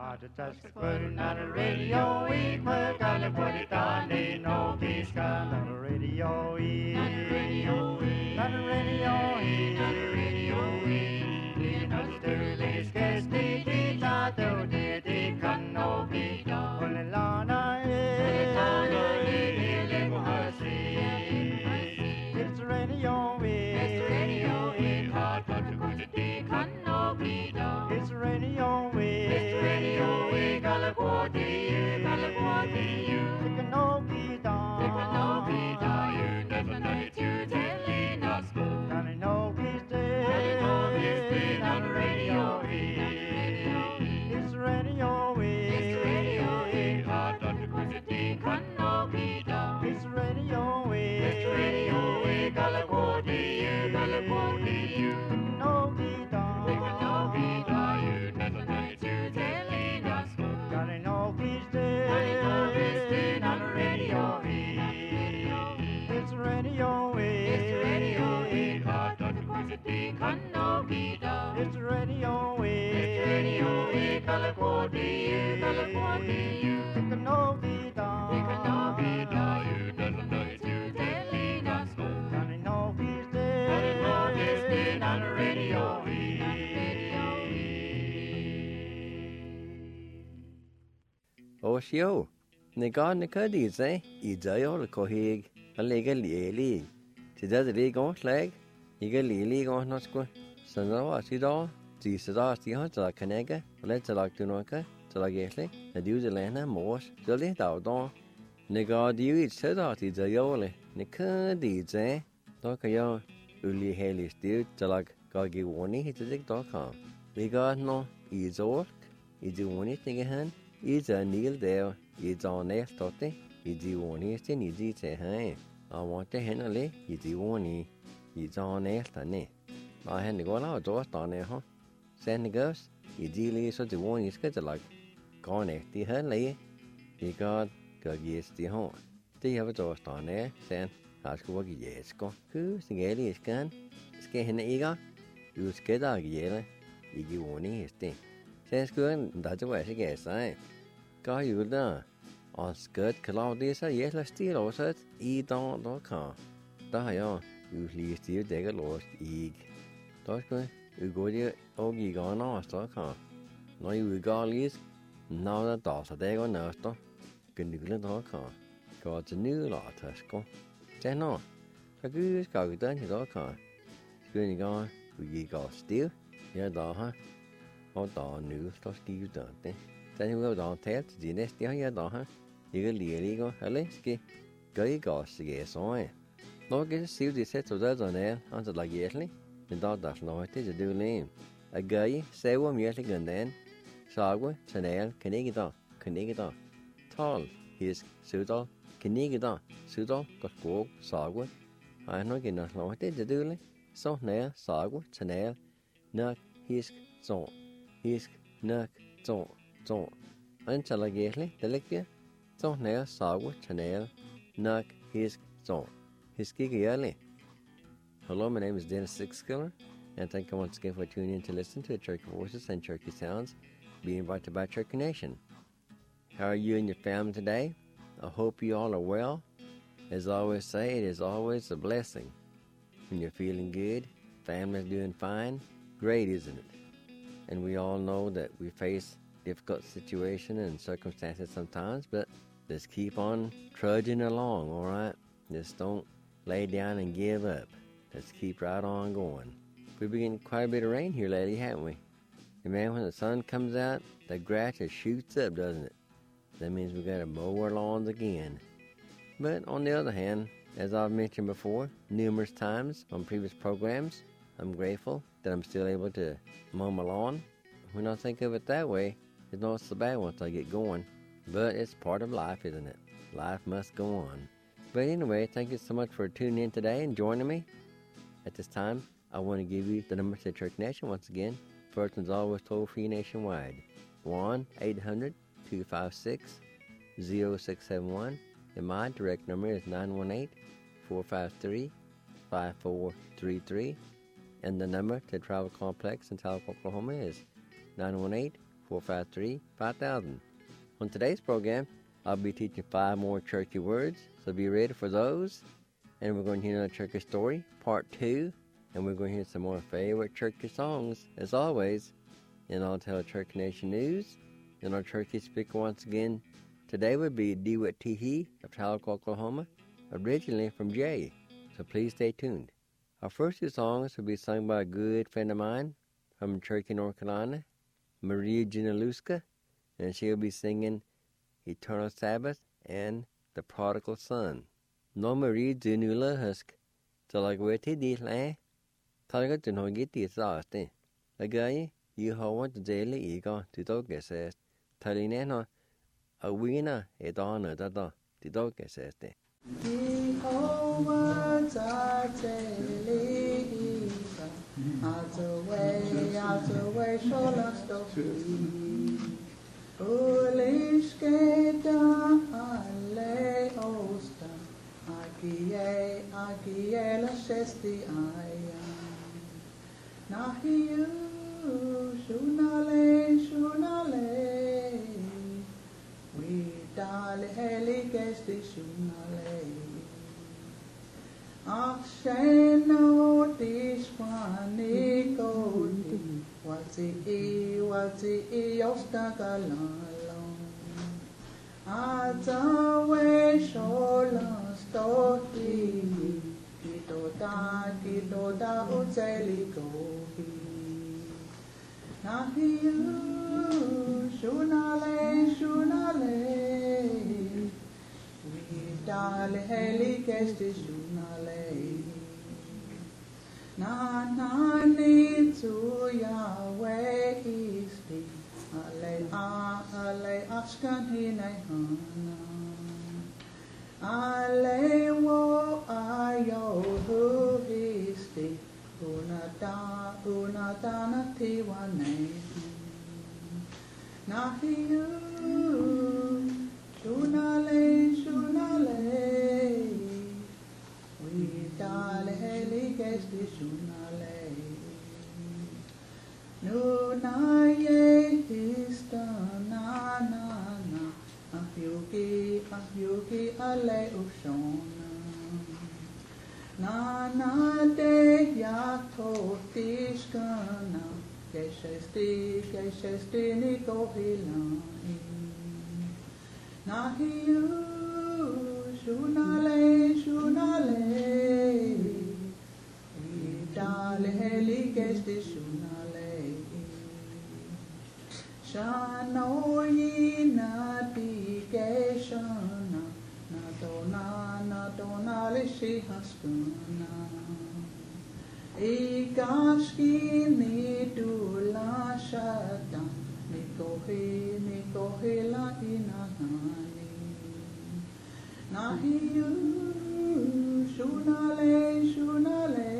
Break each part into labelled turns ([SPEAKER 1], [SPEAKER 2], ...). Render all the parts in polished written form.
[SPEAKER 1] to touch the putting on the radio, we put on the put it on the no peace gun on the radio, on the radio, on the radio, on the radio, in the sturdy sketch, the tato, the can no be done. Well, Lana, it's radio, it's radio, hot to put it, the can no be done. It's radio, it's radio, California, you, it can no be done. It can no be done. You never know it, you telling us go. And I know he's dead, on the radio, it's radio, it's radio, hot to put it, the can no be done. It's radio, California, you, no be done. It can no be done. You never know it, you telling us go. And I know he's dead, on the radio, it's radio, hot to put it, the can no be done. It's radio, California, you, it can no be done. It can no be done. You never know it, you telling us go. And I know he's dead, on the radio,
[SPEAKER 2] Oshio, Negan Nicadize, Idayo, the Kohig, a legal league. She does a league on slag, Eagle league on Nosqua, Sanova, Sidor, Cisada, the Canega, Let's like to Noka, to la Gately, the Duzalana, Morse, Jolly Dowdon. Negad you eat said out is a yole, Nicadize, Dokayo, Uli Haley still, to like Goggy Warning, hit the dick.com. We got no, is ork, is you want anything hand? Is a Neil there, is on there, Totty, is you want anything, is it a hand? I want to handle it, is you want it, is on there, Tane. I had to go out door down there, huh? Send the ghost, is dealing so the one is good like gone at the Henley. He got yes, the home. Do you have a door down there? Send, ask what yes, go. Who's the galley is gone? Scan the eager? You skid out yellow, you want it, thing. Says good, that's the way she gets, eh? Got you there. On skirt, Claudius, yes, let's steal also, e.com. There, usually still take a lost egg. That's good. You go there, Ogie gone on, no, you got these. Now that does a day on Nersto. Can you let her come? Got a new lot, Tesco. Say no. A goose got done his old car. Screening on, we got still. Yeah, huh? All new stuff you done. Then you go down tail to the next year, huh? You can legal, Alinsky. Go you got to get on. No get to see the set of those on there until like yesterday. The dog does not to do lame. A guy, say one yearly gun then. Sagwa, Chanel, Canigida. Tall, his Sudal, Canigida, Sudal, got walk, Sagwa. I know get not long to do it. So nail, Sagwa, Chanel, Nuck, his zone. His Nuck, zone. Until I get the liquor. So nail, Sagwa, Chanel, Nuck, his zone. His giggy early. Hello, my name is Dennis Sixkiller, and thank you once again for tuning in to listen to Cherokee Voices and Cherokee Sounds being brought to you by Cherokee Nation. How are you and your family today? I hope you all are well. As I always say, it is always a blessing. When you're feeling good, family's doing fine, great, isn't it? And we all know that we face difficult situations and circumstances sometimes, but just keep on trudging along, all right? Just don't lay down and give up. Let's keep right on going. We've been getting quite a bit of rain here lately, haven't we? And man, when the sun comes out, the grass just shoots up, doesn't it? That means we got to mow our lawns again. But on the other hand, as I've mentioned before, numerous times on previous programs, I'm grateful that I'm still able to mow my lawn. When I think of it that way, it's not so bad once I get going. But it's part of life, isn't it? Life must go on. But anyway, thank you so much for tuning in today and joining me. At this time, I want to give you the number to Cherokee Nation once again. First one's always toll-free nationwide. 1-800-256-0671. And my direct number is 918-453-5433. And the number to Travel Complex in Tahlequah, Oklahoma is 918 453-5000. On today's program, I'll be teaching 5 more churchy words, so be ready for those. And we're going to hear another churchy story, part 2, and we're going to hear some more favorite churchy songs, as always. And I'll tell Church Nation news, and our churchy speaker once again today would be DeWitt Teehee of Tahlequah, Oklahoma, originally from Jay, so please stay tuned. Our first 2 songs will be sung by a good friend of mine from Cherokee, North Carolina, Marie Junaluska, and she'll be singing Eternal Sabbath and The Prodigal Son. No Marie Junalusk, so like where to this land, Talaga to no get this last thing. Again, you how want to daily ego to dog says, Talinano, a winner, a donor, that the dog says.
[SPEAKER 3] Jehovah daily out away, so lost of me. Foolish geta, ale osta, agie la shesti aya. Nahiu, shunale, we dale heli gesti shunale. Aksheno dishwani kodi, wati ostagalalong. Azawe shola stoti, kitoda uzeli gohi. Nahiu, shunale, we heli gesti shunale. Na ni to Yahweh isti, ale ashkan hinay hana. Ale wo ayo hu isti, unata tiwane. Nahiu, shunale, we dale heli gesti shunale. No na ye hista na, ahyuki ale ushona. Na de yako tishkana, geshesti ni kohilani. Nahiu, shunale, we dale heli gesti shunale. Shanoyi na digeshana, na dona lishi haskuna. Igashki ni dula shata, nikohi la inahani. Nahiu, shunale,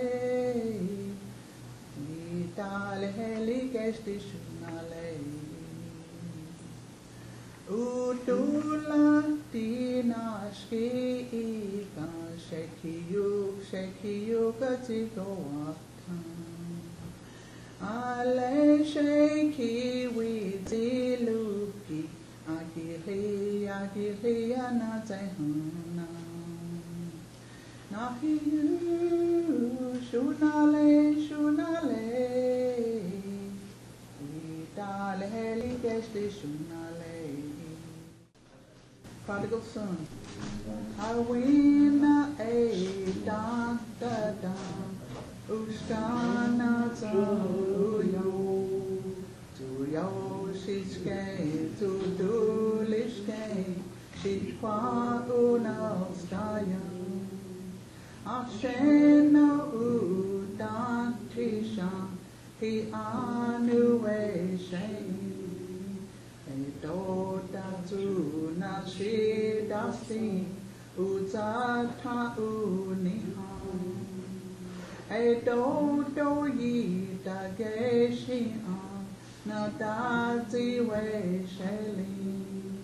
[SPEAKER 3] we dale heli gesti shunale. Udula dinashki ika, shekiyu katigowatan. Ale sheki wiziluki, agiri anatehana. Nahiu, shunale, we dale heli gesti shunale. Prodigal Son. Awina e dan, uskana tuyo shishke, tudulishke, shikwa unavstaya. Ashena udan tisha, hi anuwe shein. Dotatu nashidasi uzata unihan. Dodo yita geshian nadazi we sheli.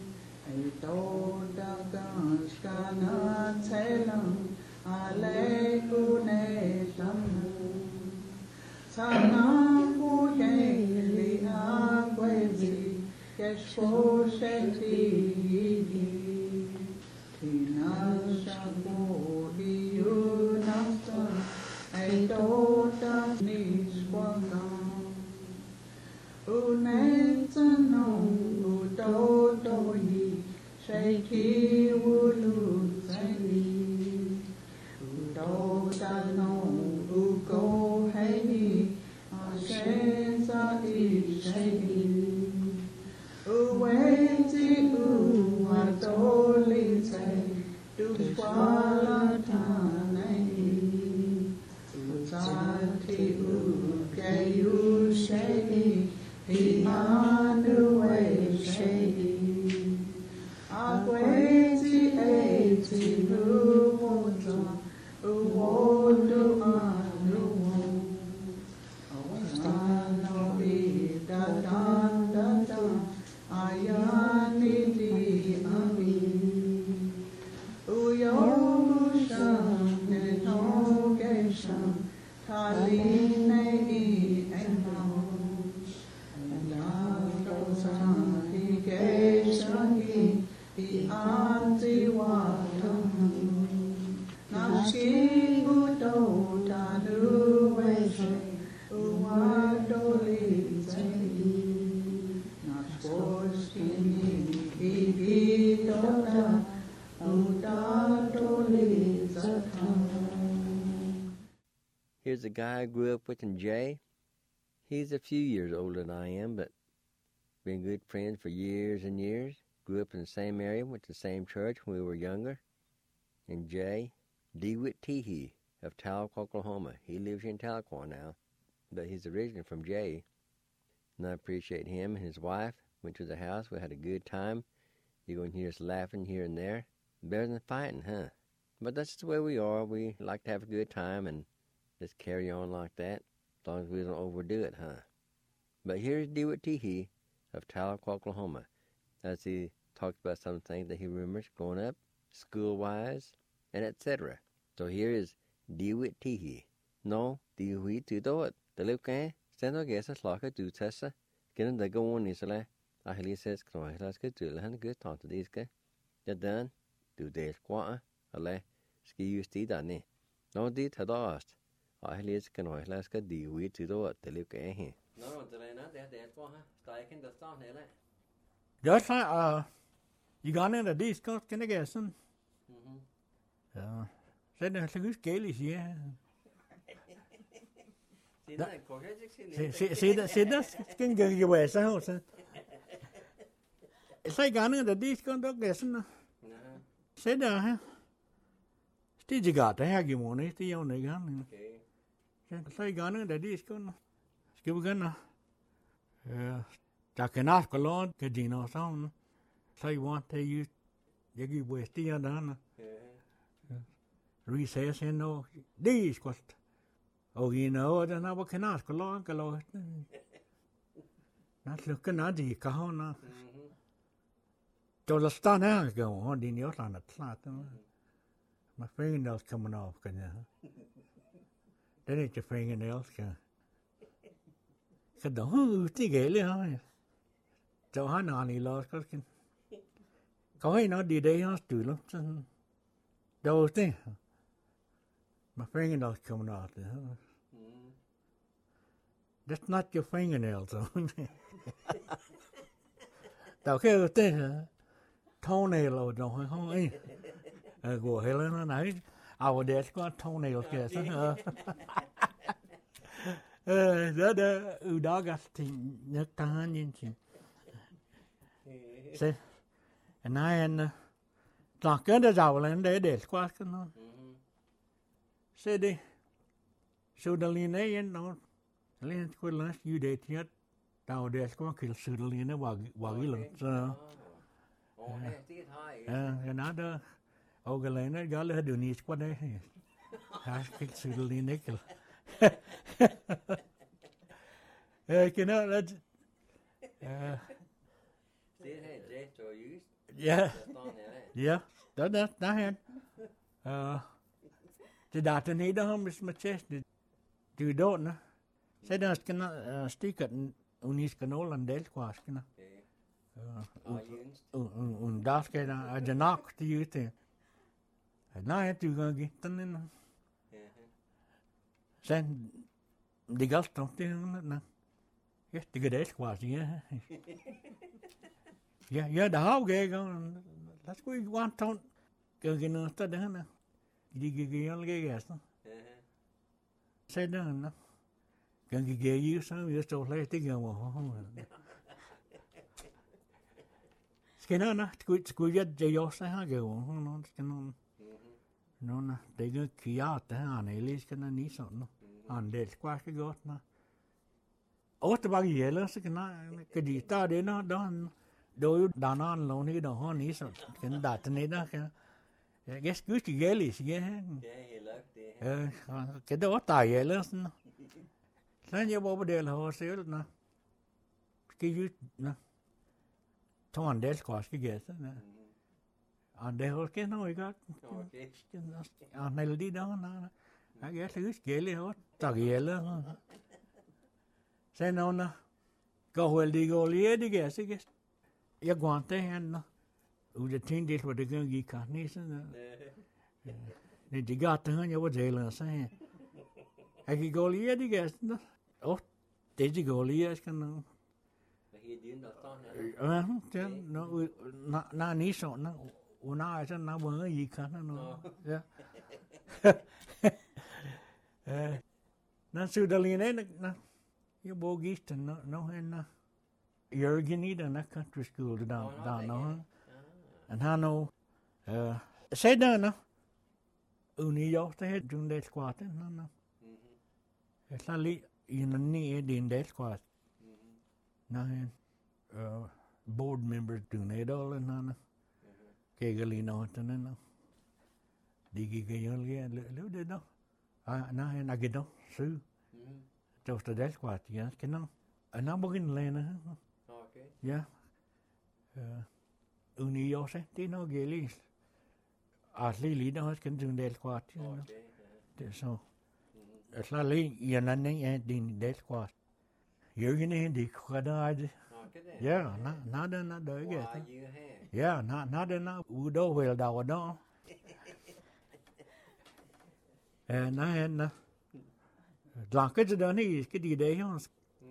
[SPEAKER 3] Doda ganskana telam alekune tamu. Sana kuyeli agwezi.
[SPEAKER 2] Here's a guy I grew up with in Jay. He's a few years older than I am, but been good friends for years and years. Grew up in the same area, went to the same church when we were younger. And Jay, DeWitt Teehee of Tahlequah, Oklahoma. He lives in Tahlequah now, but he's originally from Jay. And I appreciate him and his wife. Went to the house. We had a good time. You're going to hear us laughing here and there. Better than fighting, huh? But that's the way we are. We like to have a good time and just carry on like that, as long as we don't overdo it, huh? But here's DeWitt Teehee of Tahlequah, Oklahoma, as he talks about some things that he remembers growing up, school-wise, and etc. So here is DeWitt Teehee. No, DeWitt Tudot. The little guy, stand up, guess, like a do tessa. Get in the go on, Isla. I hear says, can I let's get to the good talk to these guys. You're done. Do this quarter. Ale, ski you stay done. No, did Tadost. I hear can I let's get DeWitt Tudot. The little guy here. No, the Lena, that's what I can just start here.
[SPEAKER 4] Just like, you got in the disco, can I guess? Said that's a good scale, yeah. See that can go your way, so. It's like got in the disco, don't guess. Said that, Did you got to have you money? The only gun. Say gun in the disco. Skip gun. I can ask a lot, because you know, some say want to use, you give way still done. Recess and no, these cost. Oh, you know, I don't know what can ask a lot. Not looking at the Kahona. So the start now go on in your land at flat. My fingernails coming off, can you? Then it's your fingernails, can you? Don't who think it, so I know any lost cooking. Có hay nó đi đây nó từ lắm. Đâu thế? My fingernails coming out. That's not your fingernails, though. Tao kêu thế toenail or don't không ấy. Của hay là nó nãy. Our dad's got toenails kìa. Đó đó gắt thì nhắc ta nhìn chị. Say, and I and talk under our and they squash no. Say they so the line and no line could last you date yet. Now there's going to kill Sudalina Wagil. So, another Ogalena Gala do need what I have kicked Sudalina. Cannot let. Yeah, yeah, that had. The data need to home is my chest. You don't know. Say that can stick at Unis canola and Del Quaskina. Und das geht dann nach die Jüte. Nein, du gehst dann sen die Gast noch den ja die Gedächt quasi ja da hau gegen das gut want ton gegen da dann die gegen gegen sen dann gegen gegen so wir so leicht gegen Skena na gut ja jo sa ha ge no skena no na de ge kia ta an elis skena ni so no an del kwa ke got na o te bagi yela skena ke di ta de na dan do da nan lo ni do ho ni so ken da te ne da ke ges gut ki gelis ge ke do ta yela no san ye bo de ho se na ke ju na Ton del kwas gegessen. An der hol ke no igat. An melodi da na. Ja get lus gele hot. Tag yele. Sen ona. Go wel di go lie di ges ges. Ja guante hen no. U de tin dit wat de gun gi kan ni sen. Ne di gat han ja wat zelen sen. Ek go lie di ges no. Oh, de go lie kan na ni so na una sa na bơ gì cả nó na su daline na yo bogist no hen na Jürgen da na country school da no and hano say da na uni yo te het jun del squat no sa li in ni din del squat na hen board members do ne dol na ke gali no tan na digi ke yol ge lu de no na hen agido su to sta del squat ya ke no ana bogin le na okay ya uni yo se ti no geli asli li no ken jun del squat okay so asla li yana ne din del squat Jürgen in die kwadaide. Ja, na de ge. Ja, na de na u do wel da do. Na en dlanke de dan is ke die de ons.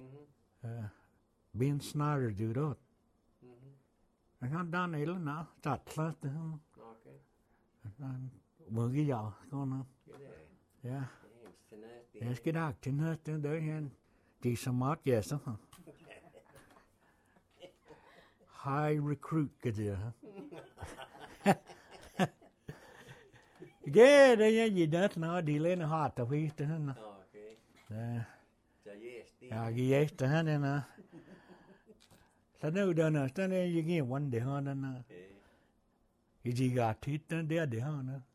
[SPEAKER 4] Ben Snyder do dat. En gaan dan hele na dat klas de. Okay. Dan moet je ja, gewoon. Ja. Es gedacht, tin het de hen. Die smart yes, high recruit gedir. Ge de ye dat na di len hat ta vi te na. Okay. Ja, ge yes te na na. Sa no da na sta ne ye ge one de ha na. Ye ji ga ti de de ha na.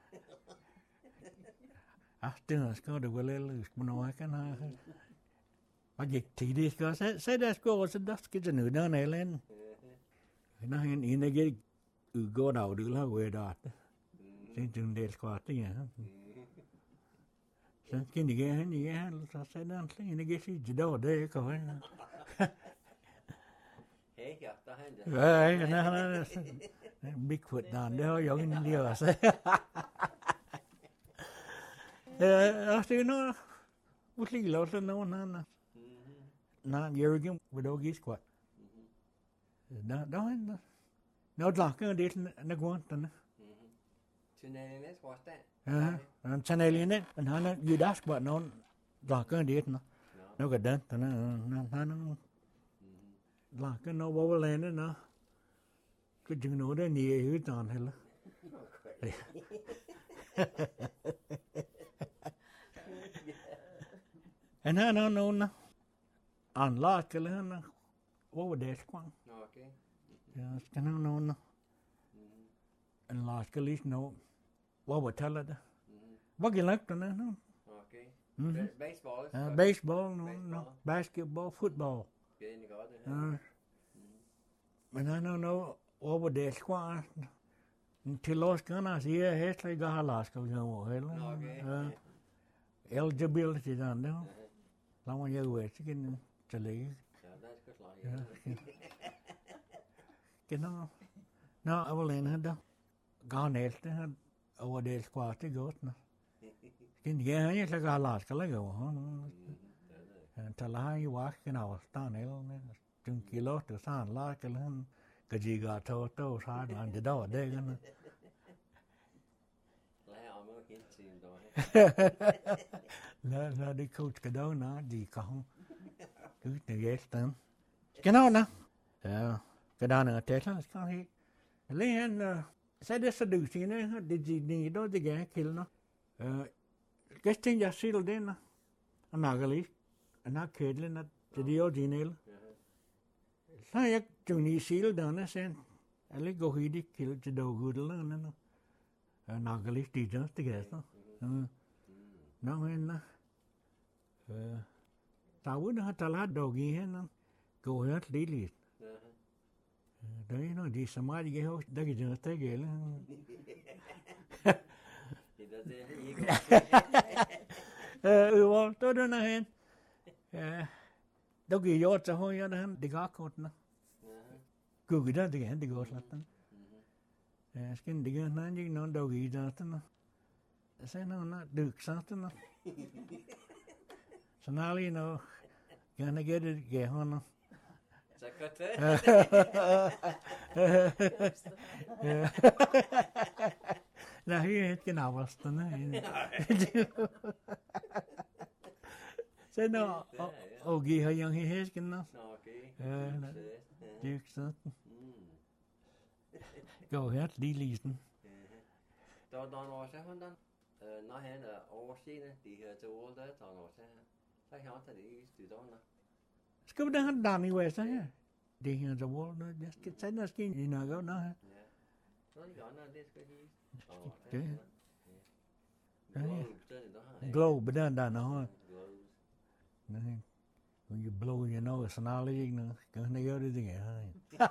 [SPEAKER 4] After ska de wel lu no kan ha. Mà dịch thì đi có sẽ đã có sẽ đắt cái chân nữa này lên nó hiện in cái go đầu được là về đạt trên trường đề qua thế nhá cái này sẽ đang cái cái gì đó đây có phải nó Bigfoot đàn đó giống như điều là sẽ thì nó bút lý lâu nó na Jürgen widow gis kwat da no dlaka det na gwanta na
[SPEAKER 2] Chanelines was that
[SPEAKER 4] an chanelines an hana yudas kwat no dlaka det no ga dan na dlaka no bowlen na ku jing no da ni hu tan hela and hana no na an la ke na wo de kwang
[SPEAKER 2] okay
[SPEAKER 4] ja skana no an la ke lis no wo tala da wa ge lak na no
[SPEAKER 2] okay baseball
[SPEAKER 4] baseball no basketball football no wo de kwang till los kana sie het ga las ko jo hel eligibility dan no la mo ye we chicken chali cái nó ở lên hết đó gà nét đó ở đây qua tới gốt nó cái gì ấy là gà lạt cái lấy gạo hả ta lại quá cái nào ta này luôn chừng kilo từ sáng lá cái lên cái gì gà thô thô sáng làm gì đâu ở đây cái nó là đi coach cái đó nó gì không cứ từ ghét tên cái nào nè cái đó nữa thế là có gì lên sẽ để sẽ được gì nữa để gì đi đó thì cái kiểu nó cái chuyện giả sử đấy nó nào cái lý nó kể lên nó chỉ đi ở gì nữa sao chừng ní xíu đó nó xem lấy go đi kiểu chỉ đầu gùi đó nó nào cái lý thì đó thì cái đó nó nên nó tao muốn nó trả lại đầu gì hết nó go hết lý liệt đấy nó đi xem ai cái hồ đã cái giờ tới cái là well tôi đó nó hen đâu cái giờ cho hồi đó đi gác cột nó cứ cái đó thì cái đi gác lắm cái đi gác nó như nó đâu cái giờ nó sẽ nó được sao nó so now you know gonna get it cái ho nó là hết cái nào vào đó thế nó gì hay yang hết cái nó chứ sao go hết đi lì
[SPEAKER 2] đó nó sẽ hơn đó nó hay là overseas này thì châu Âu đó nó sẽ hiểu thế thì từ đó nó
[SPEAKER 4] cái đó hắn đàn như vậy sao đi hiện châu Âu nó cái nó cái gì nào đó nó glow bên đó đàn nó when you blow your nose nó lấy nó cái này cái gì vậy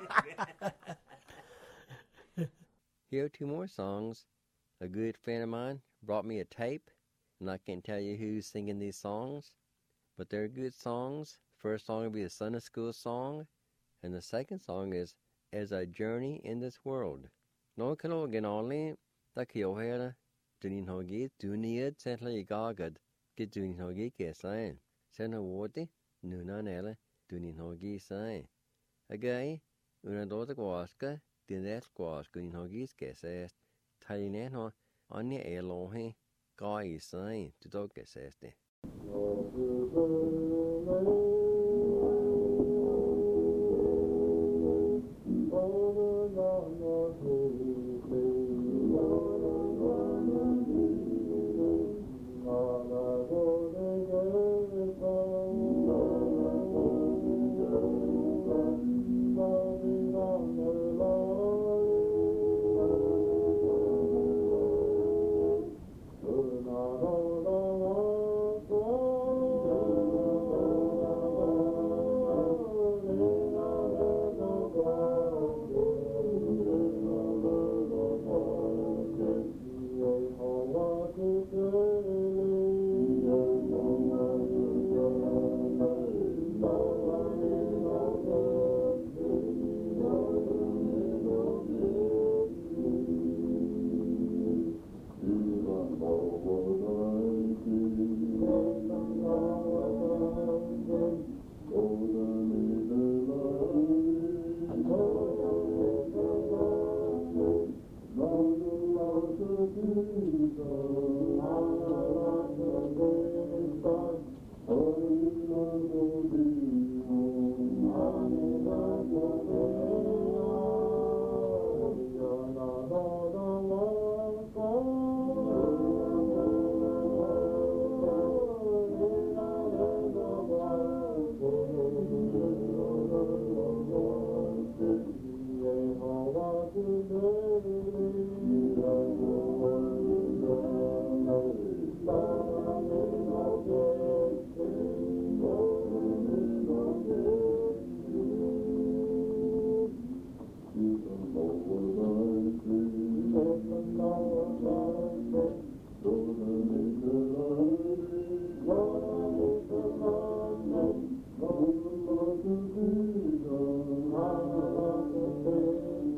[SPEAKER 2] Here are two more songs. A good friend of mine brought me a tape, and I can't tell you who's singing these songs, but they're good songs. First song will be a Sunday school song, and the second song is As I Journey in This World. Nói cái đó gần only ta hiểu hay là tunin hogi tunia sẽ là gagad cái tunin hogi cái sai sẽ nó voti nuna nela tunin hogi sai agai una dota quasca tiene quasca tunin hogi cái sai thay nè nó anh ấy lo hay coi sai tu đó cái sai thế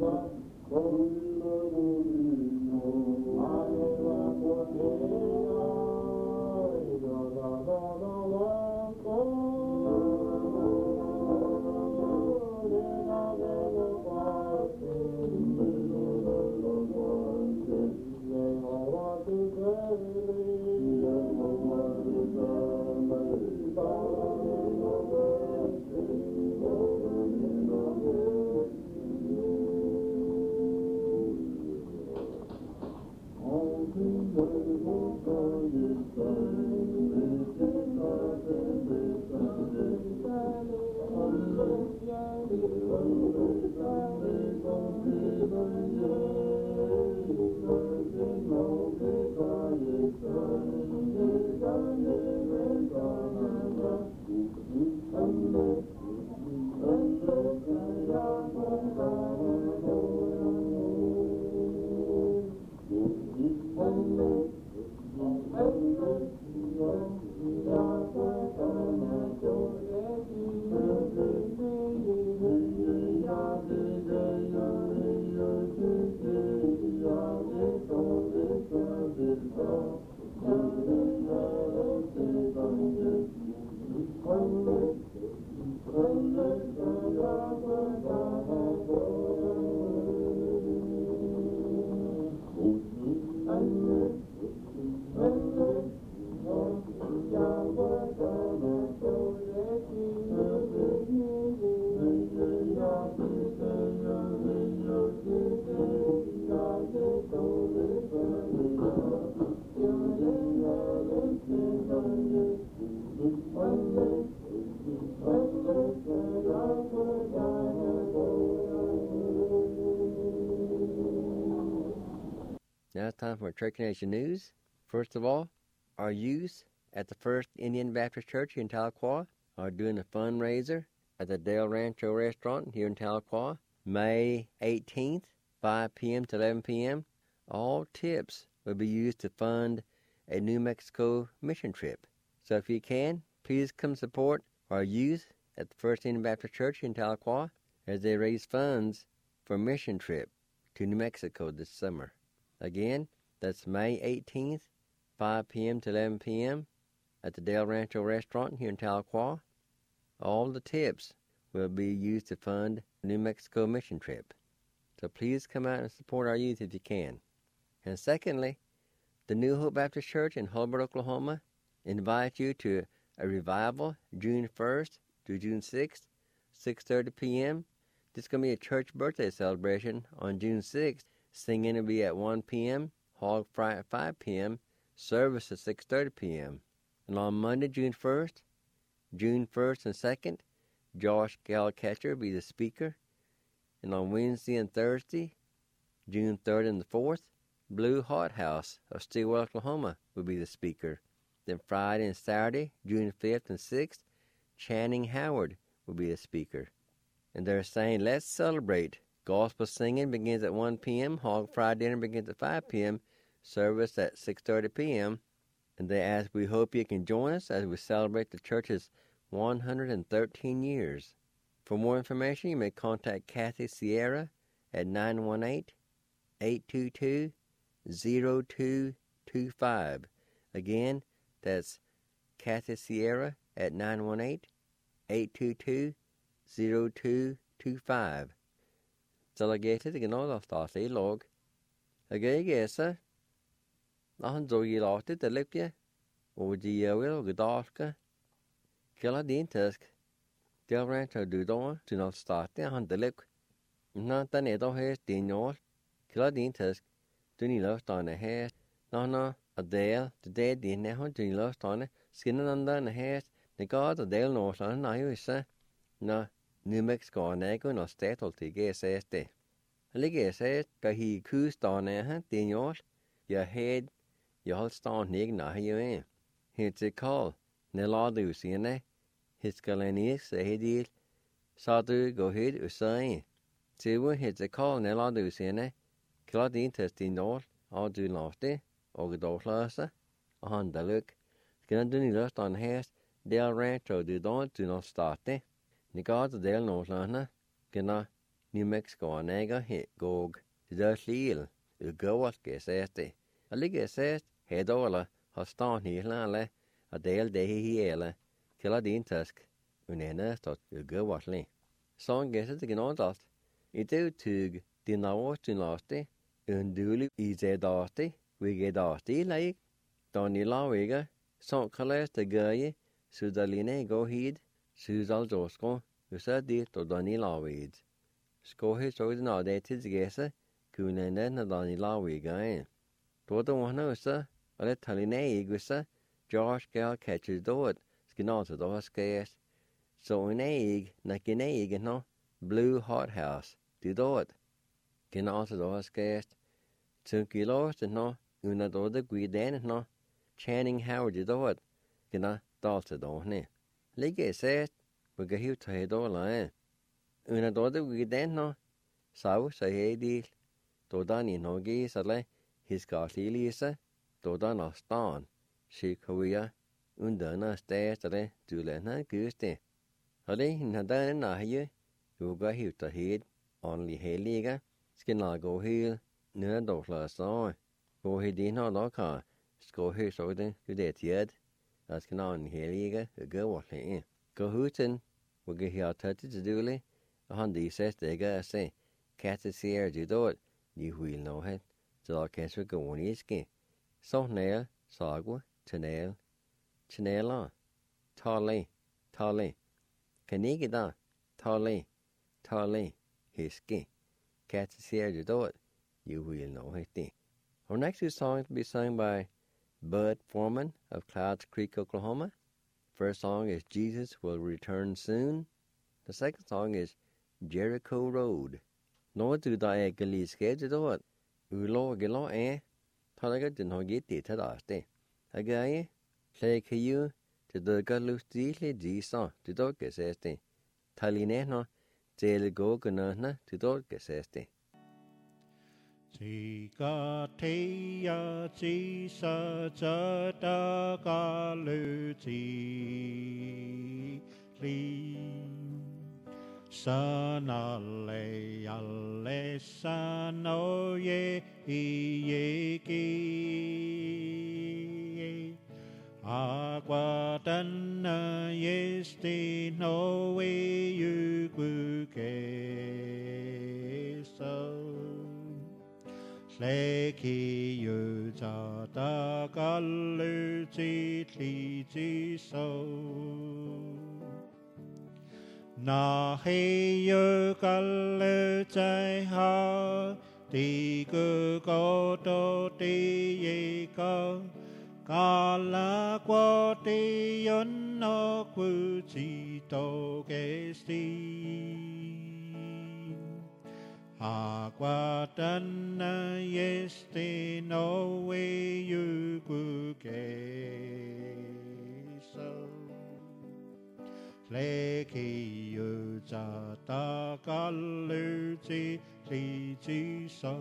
[SPEAKER 2] Now it's time for Church Nation News. First of all, our youth at the First Indian Baptist Church here in Tahlequah are doing a fundraiser at the Del Rancho Restaurant here in Tahlequah, May 18th, 5 p.m. to 11 p.m. All tips will be used to fund a New Mexico mission trip. So if you can, please come support our youth at the First Indian Baptist Church in Tahlequah as they raise funds for a mission trip to New Mexico this summer. Again, that's May 18th, 5 p.m. to 11 p.m. at the Del Rancho Restaurant here in Tahlequah. All the tips will be used to fund the New Mexico mission trip. So please come out and support our youth if you can. And secondly, the New Hope Baptist Church in Hulbert, Oklahoma invites you to a revival June 1st to June 6th, 6:30 p.m. This is going to be a church birthday celebration on June 6th. Singing will be at 1 p.m., hog fry at 5 p.m., service at 6:30 p.m. And on Monday, June 1st and 2nd, Josh Galcatcher will be the speaker. And on Wednesday and Thursday, June 3rd and the 4th, Blue Hot House of Stillwell, Oklahoma will be the speaker. Then Friday and Saturday, June 5th and 6th, Channing Howard will be the speaker. And they're saying, let's celebrate. Gospel singing begins at 1 p.m., hog fry dinner begins at 5 p.m., service at 6:30 p.m. And they ask, we hope you can join us as we celebrate the church's 113 years. For more information, you may contact Kathy Sierra at 918-822-0225. Again, that's Kathy Sierra at 918-822-0225. Delegated to know the Stasi log. Again, yes, sir. Nothing so you lost it, the lipia, or the will, the darker. Killer the intersk. Del Rancho do door, do not start there on the lip. Not the needle hair, Daniel. Killer the intersk. Do you lost on the hair? No, a dale, the dead, the neho, do you lost on it? Skinning under the hair, the god of Dale North on the Irish, sir. No. New Mexico nego no statal til GSSD. Ligger ka hi kustan Daniel. Your head, your whole stand na you It's a call. Neladu sine. His galenis a hedil. Sadu go head usai. Sewu hits a call Neladu sine. Cladin testinol. All do lofty. Ogdolasa. A honda look. Skinaduni lost on hairs. Del Rancho do not start. Ni gods Del North Lana, Gana, New Mexico nega he gog the seal go what geseste. A ligge sest hedola har stan hilale a del de hiele killa din tusk unene stot go watli. Song geset genodalt. I do tug din nawostin lasti unduli ize dasti we dasti like Donny Lawiga son kales de gaye sudaline go hid sudal josko usadi to Donny Lawid. Skohe so the nadated gesa kunene na Donny Lawiga. Todo one usa ale taline igusa Josh gal catches do it skinata do skas. So in egg na gine no blue hot house do it. Kinata do skas 2 kilos no una do the guiden no Channing Howard do it. Gina dalta do ne. Lige says we ga hiu to do la. Una do the guiden no sau sa hedi do dani no gi sale his got lisa do dan stan. She koya undana stasare dulena guste. Hale na dan na hiu you ga hiu to head only heliga skin la go heel nuna do la so. Go hedi no do ka Skohe so den det yed as kanan heliga go watle. Go huten we ge hier tatte to dule a handi says de ga say cat sier du do it you will know it so cancer go on iski so nail sagwa tnail chnela tale kanigida tale hiski cat sier du do it you will know it. Our next two songs will be sung by Bud Foreman of Clouds Creek, Oklahoma. First song is Jesus Will Return Soon. The second song is Jericho Road. No do da e galis ke do it. Ulo gelo talaga din ho giti tadaste. Agaye play you to the galus dile di sa to do geseste. Taline no tel go gana to do geseste.
[SPEAKER 1] Chỉ có thấy chỉ sợ chớ ta có lưu chỉ li sa na le alle sa no ye ki aqua tan yesti no we you ke so lê khi yu cha ta ca lư chi li chi sâu na hi yu ca lư chai ha ti cơ có tô ti ye ca ca la qua ti yon no ku chi to ke si Aqua tanna yesti no we you so Leki yu cha ta ka lu chi so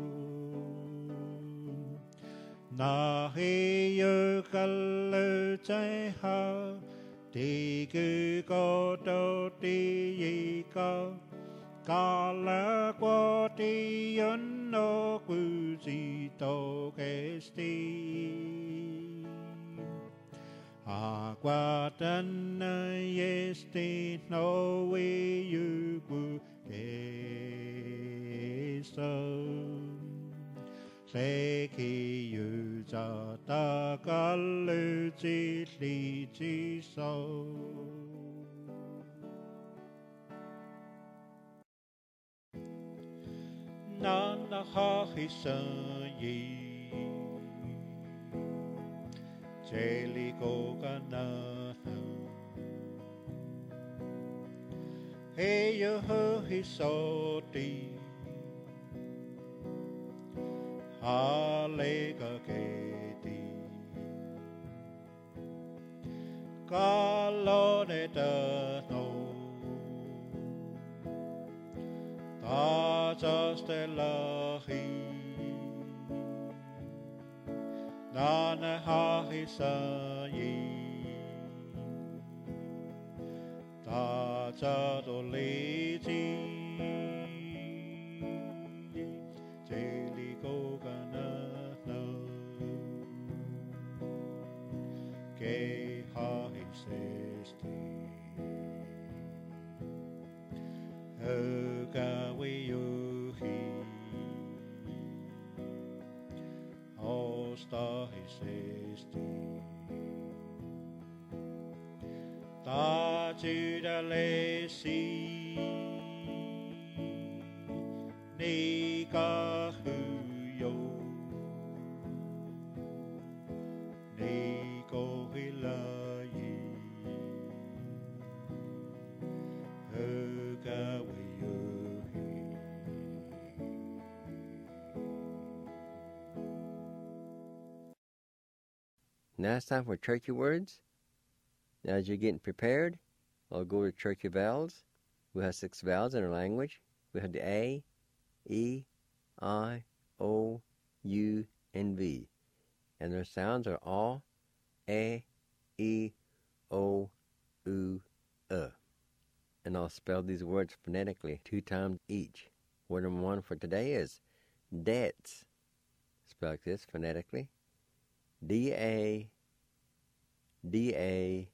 [SPEAKER 1] Na hi yu ka lu chai ha Ti ku ko to ti yi ka Ca la qua ti yon no ku si to ke sti Aqua tan yesti no we you ku ke so Se ki yu cha ta ka lu chi li chi so Nana ha hi san yi Jeli go kana Hey yo ho hi so ti Ha le ka ke ti Ka lo ne ta no Ta just a lahi Nana ha hi sa yi Ta cha do li ji Haukawiuhi Ostahisesti Tatidalesi Nikahuyo Nikohilayi Haukawiuhi.
[SPEAKER 2] Now it's time for Cherokee words. Now as you're getting prepared, I'll go to Cherokee vowels. We have 6 vowels in our language. We have the A, E, I, O, U, and V. And their sounds are all A, E, O, U, And I'll spell these words phonetically 2 times each. Word number 1 for today is debts. Spell like this phonetically. D-A, D-A,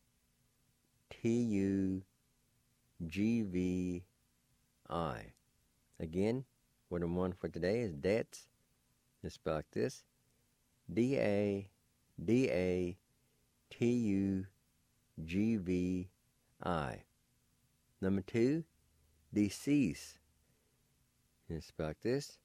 [SPEAKER 2] T-U-G-V-I. Again, word number 1 for today is debts. It's spelled like this. D-A-D-A-T-U-G-V-I. Number 2, decease. It's spelled like this.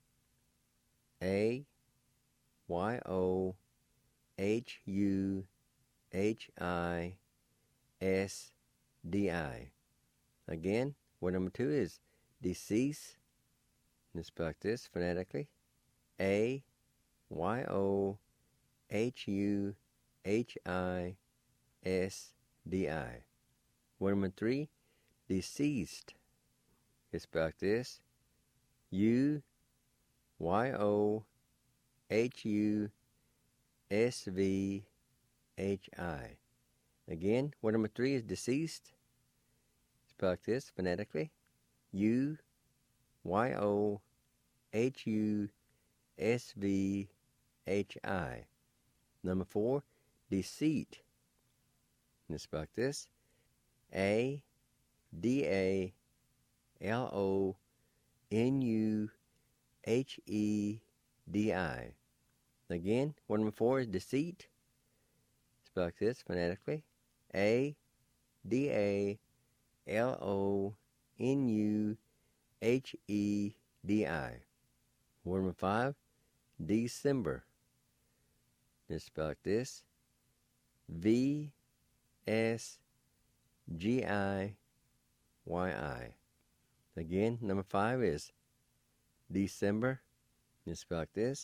[SPEAKER 2] A-Y-O-H-U-H-I-S-D-I. Again, word number 2 is decease. It's spelled like this phonetically. A-Y-O-H-U-H-I-S-D-I. Word number 3, deceased. It's spelled like this. U-Y-O-H-U-S-V-H-I. Again, word number 3 is deceased. Spelled like this phonetically. U-Y-O-H-U-S-V-H-I. Number 4, deceit. And it's spelled like this. A-D-A-L-O-N-U-H-E-D-I. Again, word number 4 is deceit. Spelled like this phonetically. A-D-A-L-O-N-U-H-E-D-I. Word number 5, December. It's spelled like this. V-S-G-I-Y-I. Again, number 5 is December. It's spelled like this.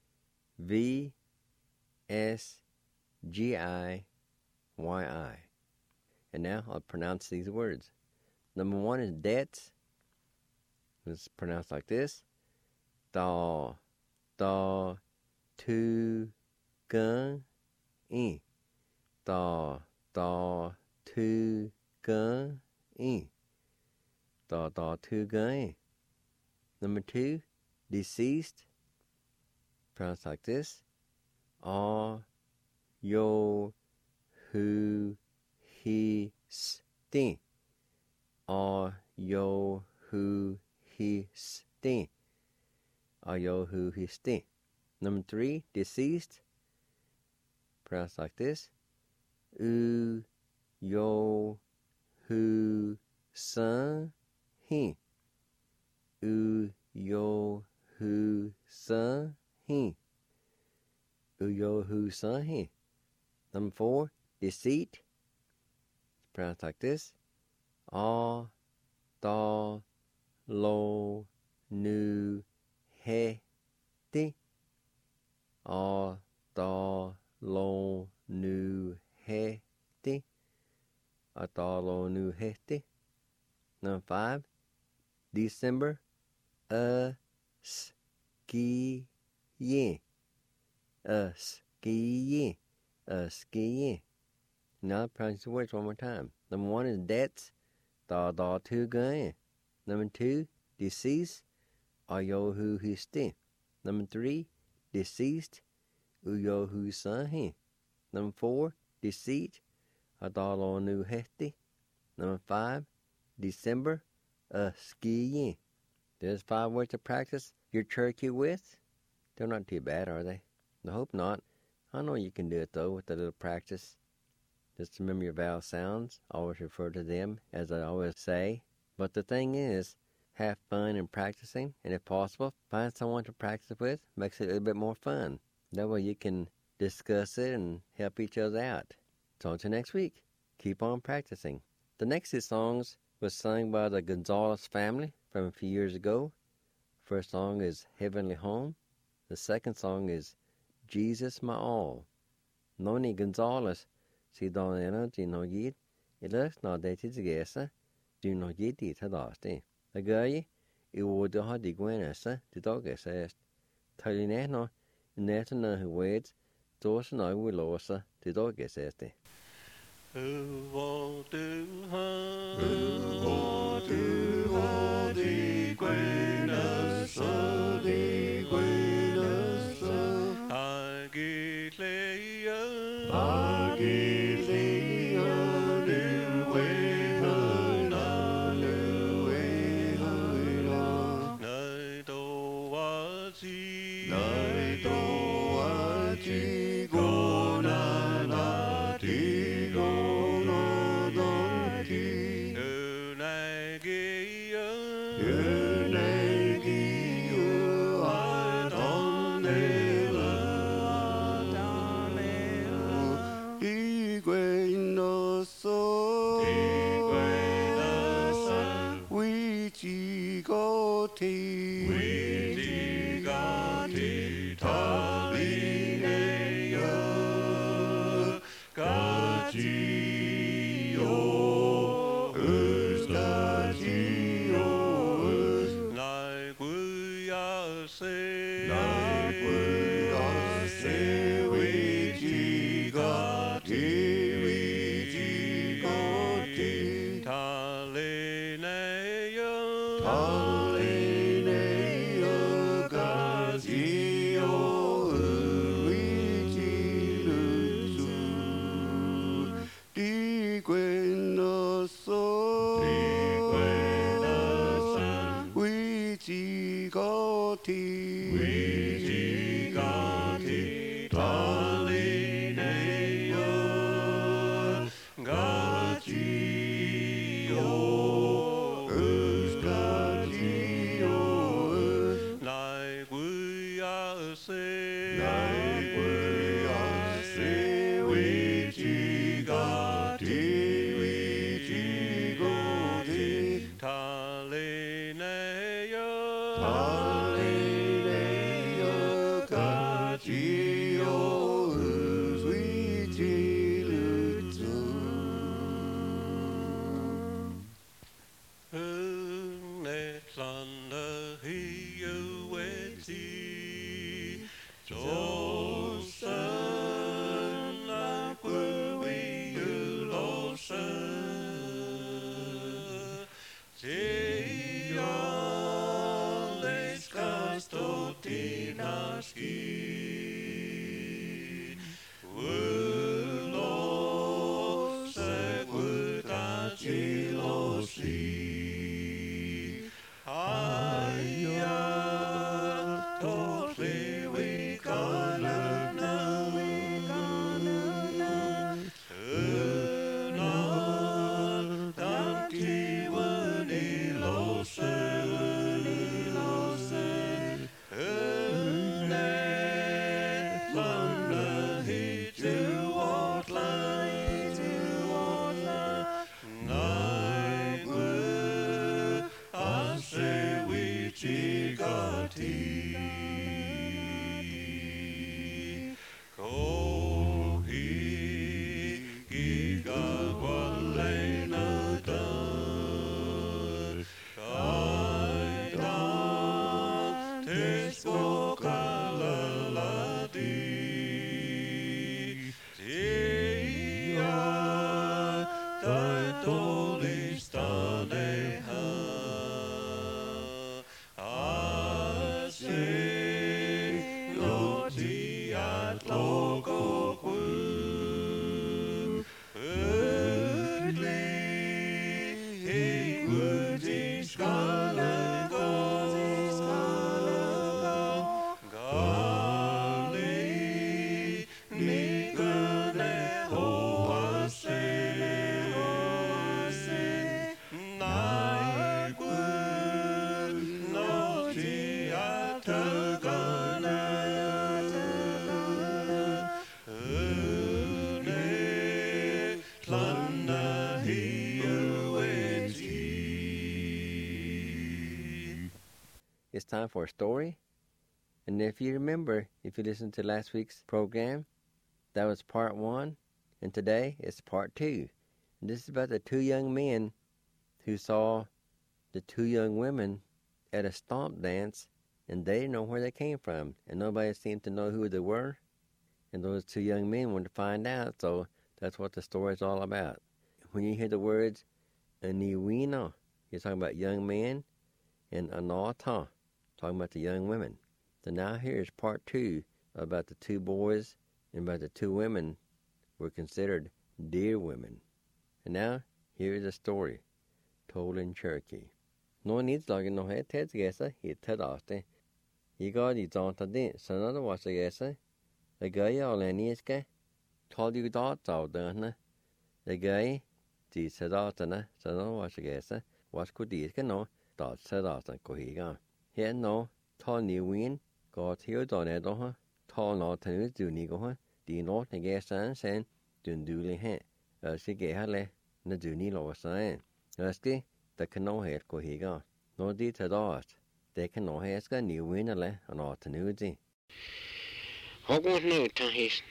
[SPEAKER 2] V-S-G-I-Y-I. And now I'll pronounce these words. Number 1 is debts. It's pronounced like this. Da, da, tu, gun, e. Da, da, tu, gun, e. Da, da, tu, gun, e. Number 2, deceased. Pronounced like this. A, yo, hu, he, sti. A, yo, hu, he, sti. A, yo, hu, he, sti. Number 3, deceased. Pronounced like this. U, yo, hu, sun, he. U, yo, hu, sun, he. U, yo, hu, sun, he. Number 4, deceit. It's pronounced like this. A, da, lo, nu, he, ti. A, da, lo, nu, he, ti. A, da, lo, nu, he, ti. Number 5, December. Ski-yin. Ski-yin. Ski-yin. Now I'll pronounce the words one more time. Number 1 is debts. Da, da, tu, gun. Number 2, deceased. A, yo, hu, he, sti. Number 3, deceased. U, yo, hu, sun, he. Number 4, deceit. A, da, lo, nu, he, ti. Number 5, December. skiing. There's 5 words to practice your turkey with. They're not too bad, are they? I hope not. I know you can do it, though, with a little practice. Just remember your vowel sounds. Always refer to them, as I always say. But the thing is, have fun in practicing, and if possible, find someone to practice with. Makes it a little bit more fun. That way you can discuss it and help each other out. So until next week, keep on practicing. The next 2 songs was sung by the Gonzalez family from a few years ago. First song is Heavenly Home. The second song is Jesus My All. Noni Gonzalez, si donena di no yid, ilus no deti zigesa, di no yid di tadasti. Agayi, I wodo ha di gwenesa, di dogesa est. Taline no, neta na huweds, dos no wilosa, di dogesa este.
[SPEAKER 1] Who want to di gwenesa, di gwenesa. Agilea,
[SPEAKER 2] It's time for a story. And if you remember, if you listened to last week's program, that was part 1. And today it's part 2. And this is about the 2 young men who saw the 2 young women at a stomp dance, and they didn't know where they came from. And nobody seemed to know who they were. And those 2 young men wanted to find out, so that's what the story is all about. When you hear the words, Aniwina, you're talking about young men, and Anata, talking about the young women. So now here's part 2 about the 2 boys and about the 2 women were considered dear women. And now here's a story told in Cherokee. No needs logging no head Ted's guessa, he Ted Austin. He got his aunt to dance, so another was a guessa. The guy all any is gay. Told you thoughts out done. The guy, the said Austin, so another was a guessa. Was could these no, thought said Austin, go he gone. Here no, tall new win, got here done it on her, tall not to do nigo, the not a guess and send, dun duly hand, as she gave her le, the duny lower sign. Asky, the canoe head go he gone. No deed at all. They can no ask a new win a le, an alternuity.
[SPEAKER 5] How won't know to his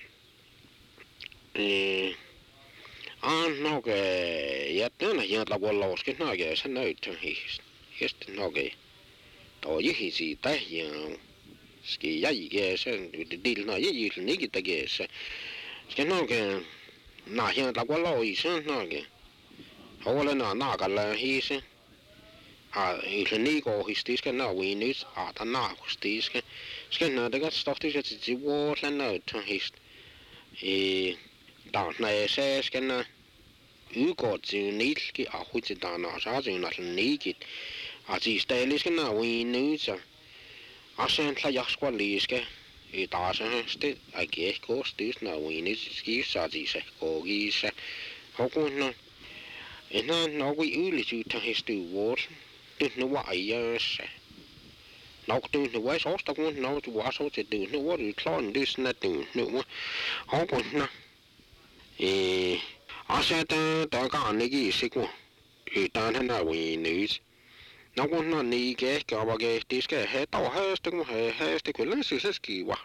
[SPEAKER 5] aunt nog yet then I yet like lost get no guess and no to his. Yes, no gay. Or you see that young ski, ya guess, and with the deal no, you usually need the guess. Skin no again, not here like what law is, no again. All in a nagala, he said. He's a nego, his disc and now we news at a knock, disc. Skin no, they got stuff to the wall and out to his. Don't know, says, can you got to need a which it down, as you not need it. As he stays now, we news. I sent a yasqualiske. It doesn't state, I guess, goes this now, we need skis, as he said, go geese. How can no? And now we only shoot to his 2 walls. Don't know what I say. Now, doing the west, also want now to wash out to do no what you climb this not doing no. How can no? I said, the garnigi sick one. He done now, we news. Now, one not need get go against this guy head or has the quills is a ski what.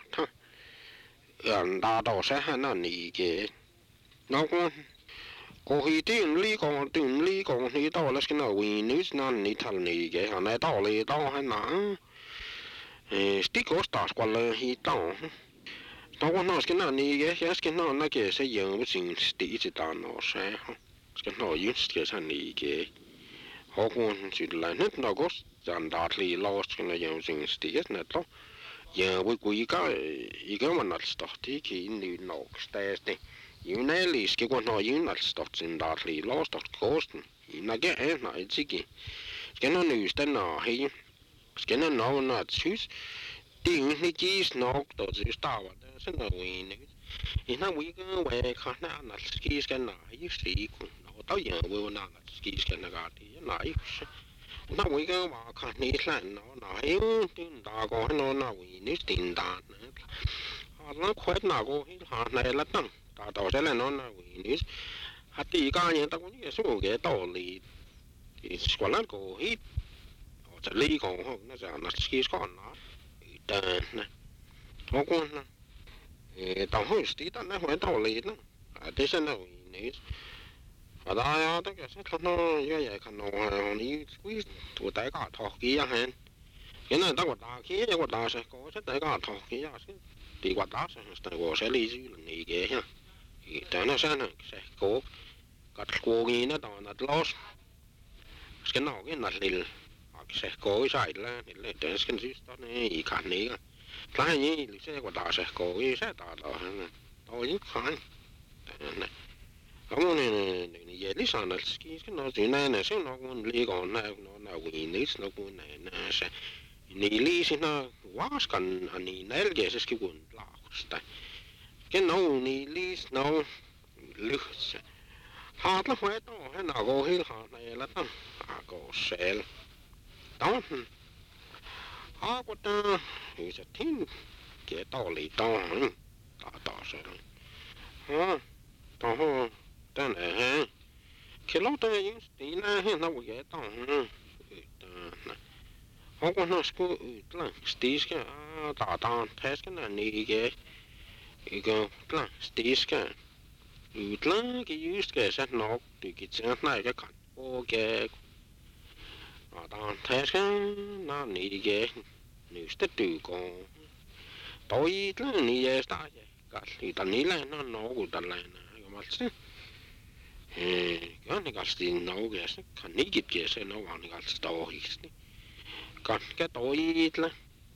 [SPEAKER 5] And that also had no need get. Now, one. Go he didn't leak on he thought let's know we news none need tell me get on that all it all had now. Stick or stars while he down. No one knows can not need get yes can not get a young which in stitch it down or say. Can no use get a need get. How one should learn it no ghost and darkly lost in a young thing stitch net. Yeah, we got you go and not stop taking new knocks there's the. You nearly skip one or you not stopped in darkly lost of coast. You not get a night ziggy. Skin on news then he skin on no not shoes. Ding the geese knocked or the star. There's no wind. In a week away, can't not skis can you see. No, you will not skis can got the knife. Now we go can't need land. No, he won't do dog or no, we need in down. I'm not quite now go in hard let them. Tao sẽ là nó we hạt tí cái gì tao cũng như số cái tao lì thì quả lát cổ hít họ sẽ lì cổ không nó sẽ là khi con nó đàn này họ con nè tao hỏi tí tao nói hỏi tao lì nó thế sẽ là we và đó tất cả sẽ không nó như vậy không nó ní quý tụi tay cả thọ kia hả cái này tao quạt kia quạt đá sẽ có sẽ tay cả thọ kia thì quạt đá sẽ lì chứ là ní cái ha. Đó nó sẽ cố cắt cố gì nó đó nó lost cái nào cái nát lil sẽ cố sai là để cái gì đó này khăn này cái gì sẽ có đã sẽ cố cái sẽ đã đó đó những khăn này Kamu ni ya li sana ski ski no zina na se no kun li go na wi ni no kun na se ni li sina waskan ani nelge se ski kun lausta ken no ni li no lyhse haatla hoito he na go hil ha na la ta a go sel don ha ko ta is a tin ke to li don ta se ha to ho tan he ke lo ta yin ti na he na wo ye ta ho ko na sku tla stiske ta taske na ni ge go tla stiske utla ke just ke sa nok du ke tsa na ke kan o ke ta taske na ni ge nu sta du ko to yi tla ni ye sta ye ka li ta ni la na no ku ta la na ga mal se ja, niin kanssa noukeessa. Kan niikit kieseen noukaan niin kanssa tohiksi. Kan ke toitle.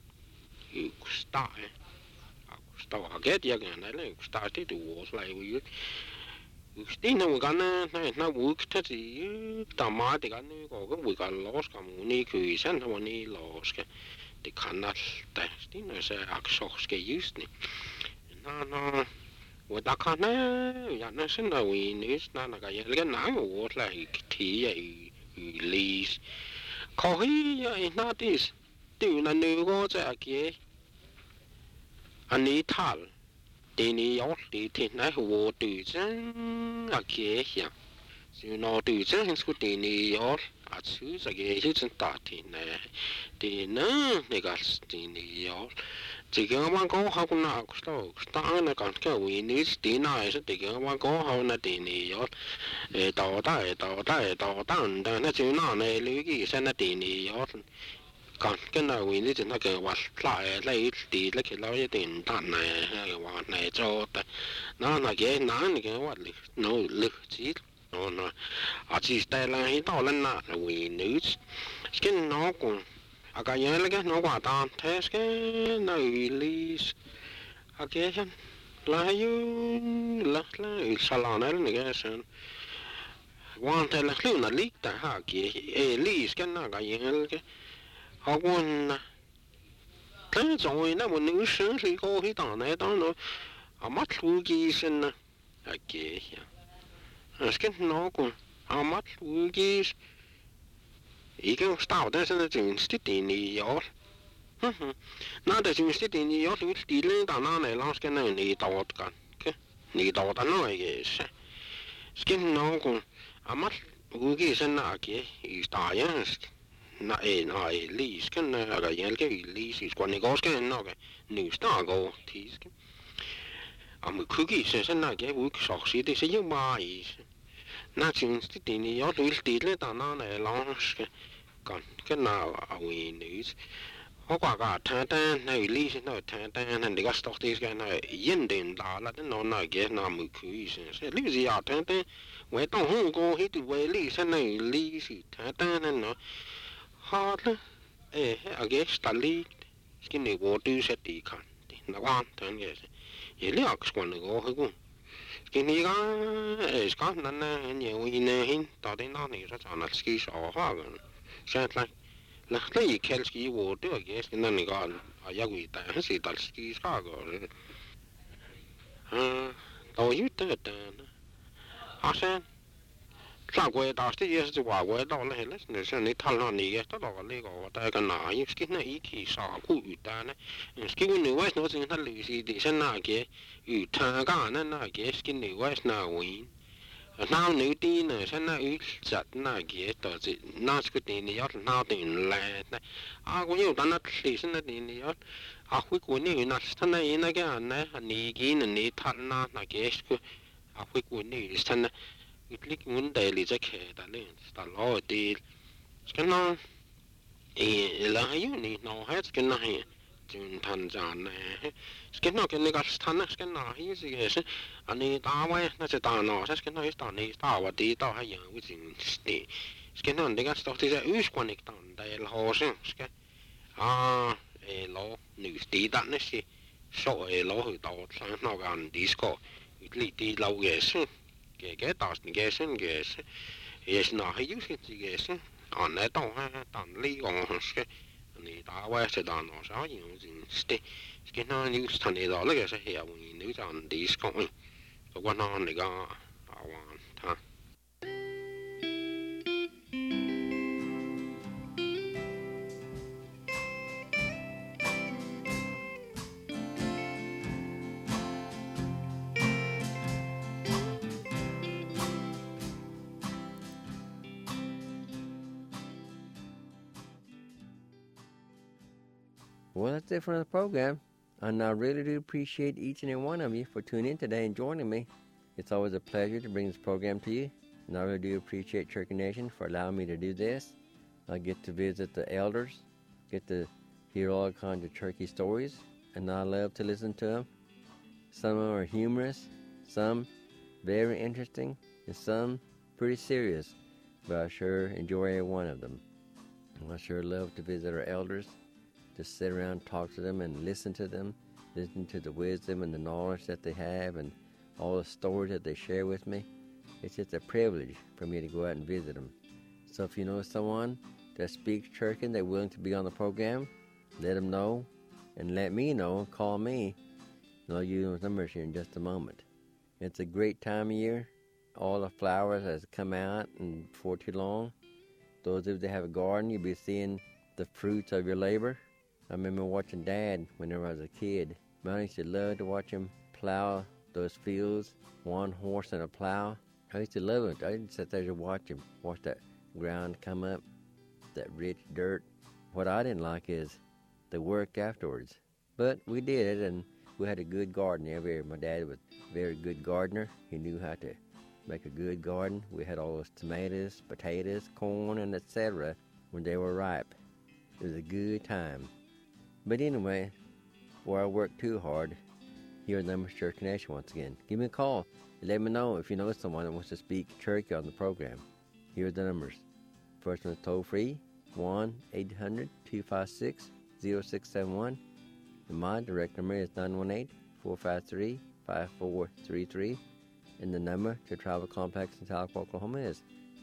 [SPEAKER 5] Yksi tae. Yksi tae hakeet ja näille yksi tae ti tuos lai. Yksi tiina voi kanna näin vuikta ti tamaati kan nyt koko voi kan loska muni kyisen on niin loska. Ti kannalta. Tiina se aksoske just niin. No. Và ta khá nè, dạ nó xin là vì nếu nó cái cái nắng của là thì vậy lý có khi vậy nó thì từ là nếu có cái kia anh ấy thal thì này yếu thì nó hồ từ chân à kia hiểu chứ nó từ chân hình sự thì này yếu à chứ cái chứ chân ta thì nó này cái thì này yếu chỉ cái bạn có học nào cũng sao nó còn cái vì nếu tí này sẽ thì cái bạn có học là tí này rồi tàu tán nó chỉ nó này lưu cái sẽ là tí này rồi còn cái nào vì nếu chúng ta cái vật lại lấy tí lấy cái lấy tiền tán này cái vật này cho nó là cái vật nó lực chỉ nó chỉ tay là hết tao lên là vì nếu cái nó cũng cái này là cái nó quá tàn thế cái này lý cái là là salon này cái sen quan thế là lưu là lý ta ha cái lý cái nào cái này cái họ quan thế rồi nó một nữ sinh thì có cái tàn này đó nó mắt lưu cái sen cái nó cũng mắt lưu cái 이게 스타우드에서는 지금 스티디니요. 나도 지금 스티디니요. 또 스티는 다나네 랑스케는 니 도트간. 니 도트는 이게. 스킨 노고 아마 우기 선나게 이 스타야. 나 리스ken aga jelke lisis kun ni koske noge nu stago tiske. Am kugi senna게 uk soksi det se mai. Na chừng thì ni yo lui tí lên tao nó này long còn cái nào ở ngoài nữ họ quả cả thang tan này lý sinh nói thang tan này cái stock this cái này yên đến đó là nó nói cái nào mới cứ sẽ lý gì à thang tan vậy tao không có hết từ vậy lý sinh này lý gì thang tan này nó họ là ở cái stali cái này vô tư sẽ đi khăn nó quan thang cái gì lý học quan nó có không cái này cái nên nhiều người hin tao đến đó này rất là ski sọ hoa gần sẽ là lấy cái ski vô được cái nên này cái à ya quỷ tại hết sự đặt ski sao rồi tao yêu tới à sen sao quay tao thì giờ chỉ qua quay tao này hết nên sẽ này thằng nó này cái tao cái cái tại cái nào những cái này ý khi sao cũng yêu ta này cái người ngoài nó chỉ thằng lười gì thì sẽ nào cái yêu thằng cái này cái cái người ngoài nào vậy nào nếu tí nữa sẽ nào yêu chặt nào cái đó chỉ nào cái tiền này要nào tiền lại này cũng nhiều đàn nó thì sẽ là tiền này cuối cùng này nó thằng này cái này cái này thằng nào cái cuối cùng này thằng này cái vấn đề là cái đó lên ta lo thì cái nó là yêu này nó hết cái này chúng thành ra này cái nó cái này cái thằng cái nào yêu gì cái anh ấy ta vậy nó sẽ ta nó cái nó ta này ta và đi ta hay yang với chính thì cái nó cái stock thì sẽ use connect đây là hồ sơ cái lo nữ tí đặt nó sẽ số lo hồi đầu sang nó gần disco lý tí lâu cái cái taas ni cái sen cái yes na hay use cái sen anh này tao ha tao lấy con cái này tao qua sẽ tao nó sao những gì cái nó như thằng này đó là cái sẽ hiểu mình nếu chọn đi con cái quan nó này cái ha.
[SPEAKER 2] Well, that's it for the program. And I really do appreciate each and every one of you for tuning in today and joining me. It's always a pleasure to bring this program to you. And I really do appreciate Turkey Nation for allowing me to do this. I get to visit the elders, get to hear all kinds of turkey stories, and I love to listen to them. Some of them are humorous, some very interesting, and some pretty serious. But I sure enjoy every one of them. And I sure love to visit our elders, to sit around and talk to them and listen to them, listen to the wisdom and the knowledge that they have and all the stories that they share with me. It's just a privilege for me to go out and visit them. So if you know someone that speaks Turkey and they're willing to be on the program, let them know and let me know. Call me, and I'll use those numbers here in just a moment. It's a great time of year. All the flowers has come out, and before too long, those of you that have a garden, you'll be seeing the fruits of your labor. I remember watching Dad whenever I was a kid. I used to love to watch him plow those fields, one horse and a plow. I used to love it. I used to sit there to watch him, watch that ground come up, that rich dirt. What I didn't like is the work afterwards. But we did it, and we had a good garden every year. My dad was a very good gardener. He knew how to make a good garden. We had all those tomatoes, potatoes, corn, and etc. when they were ripe. It was a good time. But anyway, before I work too hard, here at Numbers Church Nation once again. Give me a call. Let me know if you know someone that wants to speak Turkey on the program. Here are the numbers. First one is toll free, 1-800-256-0671. And my direct number is 918-453-5433. And the number to Travel Complex in South Oklahoma is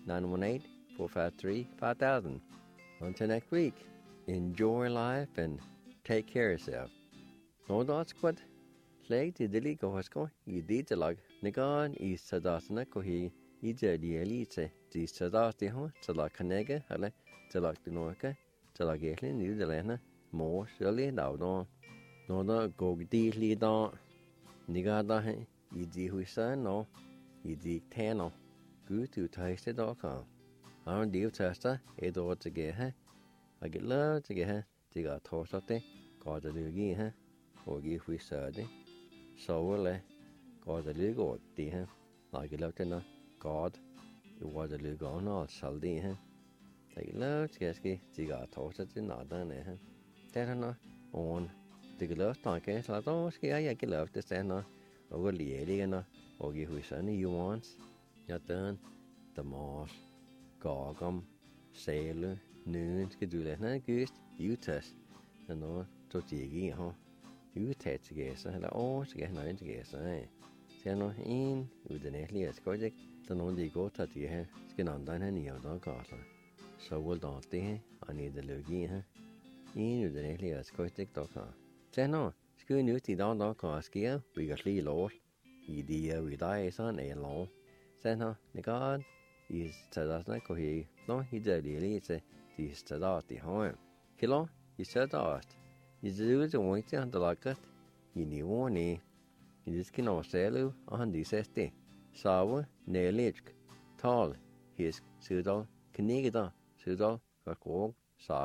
[SPEAKER 2] 918-453-5000. Until next week, enjoy life and take care of yourself. No, that's good. Leg to the league of Hosco, you did the log. Nagan is Sadasana Kohi, either the elite, the Sadasti Ho, Salah Canega, Hale, Salah the Norca, Salah Gatlin, New Delana, more surely down. No, no, go deeply down. Nigada, you did who son, no, you did ten. Good to taste it all. I don't deal tester, it ought to get her. I get love to get her. They got tossed out there, got the loogie, huh? Or give we Saturday. So will got the lug or the huh? Like a lot to God, it was a lug on all salty, huh? They love to get ski, they got tossed out in not done, huh? That no on the glove tank, like oh, ski, I get love to stand on over the alien or give we sunny you want. You're done the moss, gorgum, sailor, noon, skal du lade noget gyst, jutas, og noget, så tjekke i, ho. Jutas til gæster, eller så skal noget til gæster, Så er noget en, uden at lige at skøjt, så nogen de går til det her, skal nogen den her nye og der gæster. Så vil der det her, og nede løg her. En uden at lige at skøjt, der kan. Så er noget, skal vi nu til der kan ske, vi kan lige lov. I det er vi der sådan en lov. Så er noget, det gør I stedet kan I, når I der lige til, de stedet de har. Kilo, I stedet. I det til at han der laget. I niveauerne. I det skal nå selv, og han de sæste. Save, nælisk, tal, hisk, sydal, knigda, sydal, kakog,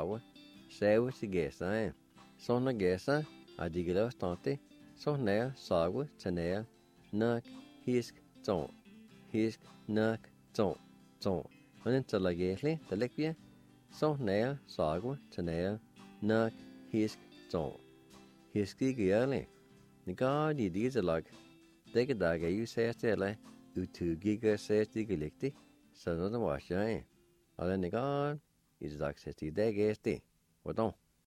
[SPEAKER 2] save til gæster. Sånne gæster er de glade stante. Så nær, save, tænær, nok, hisk, tål. Hisk, nok, tål. Og den til lagæslig, der lægger vi. Så nær, save, tænær, nok, hisk, tål. Hisk ikke ærlig. Det gør de disse lag. Det kan der jo sætte eller utugige sætte gelægte, så når det var ikke. Og den gør i dag sætte det gæste. Hvordan?